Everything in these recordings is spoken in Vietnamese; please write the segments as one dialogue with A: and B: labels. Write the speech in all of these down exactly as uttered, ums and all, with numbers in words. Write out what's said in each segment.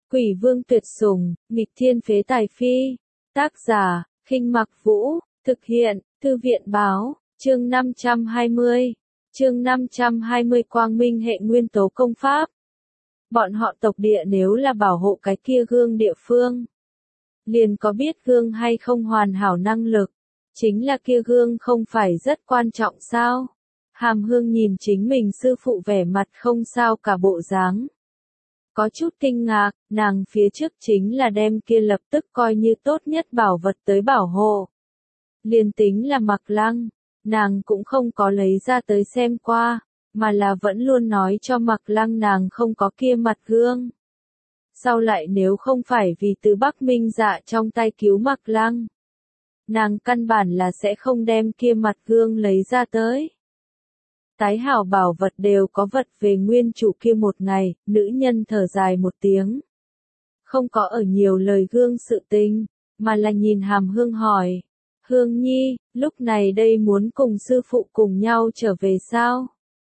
A: Quỷ vương tuyệt sủng, nghịch thiên phế tài phi. Tác giả, Khinh Mặc Vũ, thực hiện, Thư viện báo, chương năm trăm hai mươi. Chương năm trăm hai mươi Quang Minh hệ nguyên tố công pháp. Bọn họ tộc địa nếu là bảo hộ cái kia gương địa phương, liền có biết gương hay không hoàn hảo năng lực, chính là kia gương không phải rất quan trọng sao? Hàm Hương nhìn chính mình sư phụ vẻ mặt không sao cả bộ dáng. Có chút kinh ngạc, nàng phía trước chính là đem kia lập tức coi như tốt nhất bảo vật tới bảo hộ. Liền tính là Mặc Lăng, nàng cũng không có lấy ra tới xem qua, mà là vẫn luôn nói cho Mặc Lăng nàng không có kia mặt gương. Sau lại nếu không phải vì từ Bắc Minh Dạ trong tay cứu Mặc Lăng, nàng căn bản là sẽ không đem kia mặt gương lấy ra tới. Tái hảo bảo vật đều có vật về nguyên chủ kia một ngày, nữ nhân thở dài một tiếng. Không có ở nhiều lời gương sự tình, mà là nhìn Hàm Hương hỏi. Hương Nhi, lúc này đây muốn cùng sư phụ cùng nhau trở về sao?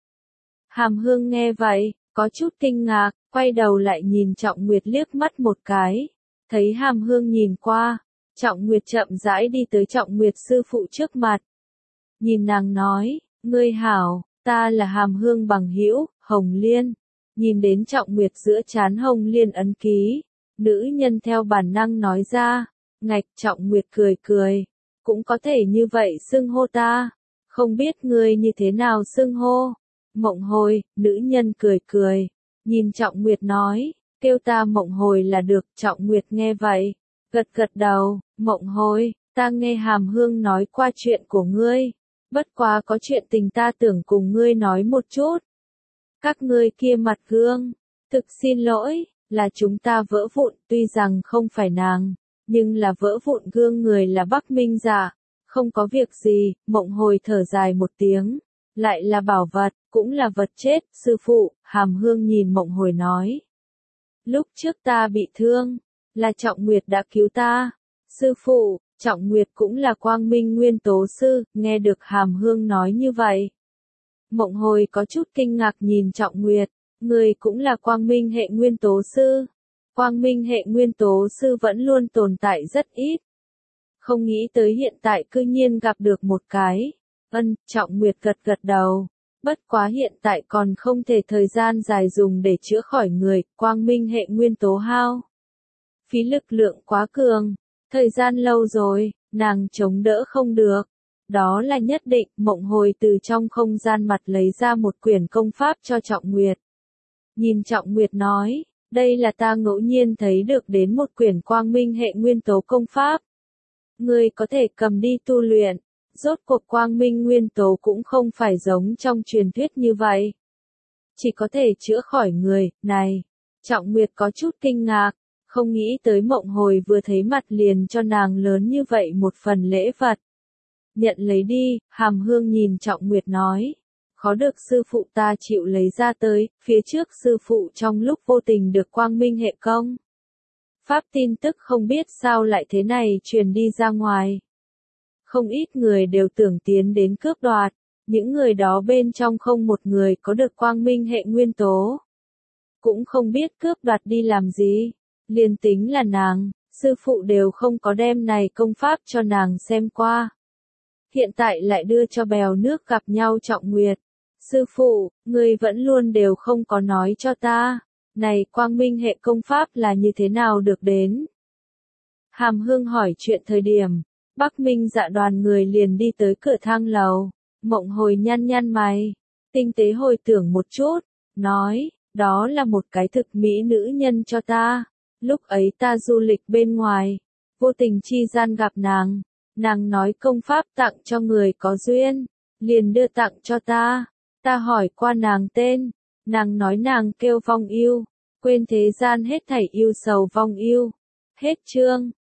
A: Hàm Hương nghe vậy, có chút kinh ngạc, quay đầu lại nhìn Trọng Nguyệt liếc mắt một cái. Thấy Hàm Hương nhìn qua, Trọng Nguyệt chậm rãi đi tới Trọng Nguyệt sư phụ trước mặt. Nhìn nàng nói, ngươi hảo. Ta là Hàm Hương bằng hữu, Hồng Liên. Nhìn đến Trọng Nguyệt giữa trán Hồng Liên ấn ký, nữ nhân theo bản năng nói ra, ngạch. Trọng Nguyệt cười cười, cũng có thể như vậy xưng hô ta, không biết ngươi như thế nào xưng hô. Mộng Hồi, nữ nhân cười cười, nhìn Trọng Nguyệt nói, kêu ta Mộng Hồi là được. Trọng Nguyệt nghe vậy, gật gật đầu, Mộng Hồi, ta nghe Hàm Hương nói qua chuyện của ngươi. Bất quá có chuyện tình ta tưởng cùng ngươi nói một chút. Các ngươi kia mặt gương, thực xin lỗi, là chúng ta vỡ vụn, tuy rằng không phải nàng, nhưng là vỡ vụn gương người là Bắc Minh Dạ, không có việc gì. Mộng Hồi thở dài một tiếng, lại là bảo vật, cũng là vật chết. Sư phụ, Hàm Hương nhìn Mộng Hồi nói. Lúc trước ta bị thương, là Trọng Nguyệt đã cứu ta. Sư phụ, Trọng Nguyệt cũng là Quang Minh nguyên tố sư, nghe được Hàm Hương nói như vậy. Mộng Hồi có chút kinh ngạc nhìn Trọng Nguyệt, người cũng là Quang Minh hệ nguyên tố sư. Quang Minh hệ nguyên tố sư vẫn luôn tồn tại rất ít. Không nghĩ tới hiện tại cư nhiên gặp được một cái. Ân, Trọng Nguyệt gật gật đầu. Bất quá hiện tại còn không thể thời gian dài dùng để chữa khỏi người, Quang Minh hệ nguyên tố hao. Phí lực lượng quá cường. Thời gian lâu rồi, nàng chống đỡ không được. Đó là nhất định. Mộng Hồi từ trong không gian mặt lấy ra một quyển công pháp cho Trọng Nguyệt. Nhìn Trọng Nguyệt nói, đây là ta ngẫu nhiên thấy được đến một quyển Quang Minh hệ nguyên tố công pháp. Ngươi có thể cầm đi tu luyện. Rốt cuộc Quang Minh nguyên tố cũng không phải giống trong truyền thuyết như vậy. Chỉ có thể chữa khỏi người, này. Trọng Nguyệt có chút kinh ngạc. Không nghĩ tới Mộng Hồi vừa thấy mặt liền cho nàng lớn như vậy một phần lễ vật. Nhận lấy đi. Hàm Hương nhìn Trọng Nguyệt nói. Khó được sư phụ ta chịu lấy ra tới, phía trước sư phụ trong lúc vô tình được Quang Minh hệ công pháp tin tức không biết sao lại thế này truyền đi ra ngoài. Không ít người đều tưởng tiến đến cướp đoạt, những người đó bên trong không một người có được Quang Minh hệ nguyên tố. Cũng không biết cướp đoạt đi làm gì. Liên tính là nàng, sư phụ đều không có đem này công pháp cho nàng xem qua. Hiện tại lại đưa cho bèo nước gặp nhau Trọng Nguyệt. Sư phụ, ngươi vẫn luôn đều không có nói cho ta. Này Quang Minh hệ công pháp là như thế nào được đến? Hàm Hương hỏi chuyện thời điểm, Bắc Minh Dạ đoàn người liền đi tới cửa thang lầu. Mộng Hồi nhăn nhăn mày, tinh tế hồi tưởng một chút, nói, đó là một cái thực mỹ nữ nhân cho ta. Lúc ấy ta du lịch bên ngoài, vô tình chi gian gặp nàng, nàng nói công pháp tặng cho người có duyên, liền đưa tặng cho ta. Ta hỏi qua nàng tên, nàng nói nàng kêu Vong Yêu, quên thế gian hết thảy yêu sầu vong yêu. Hết chương.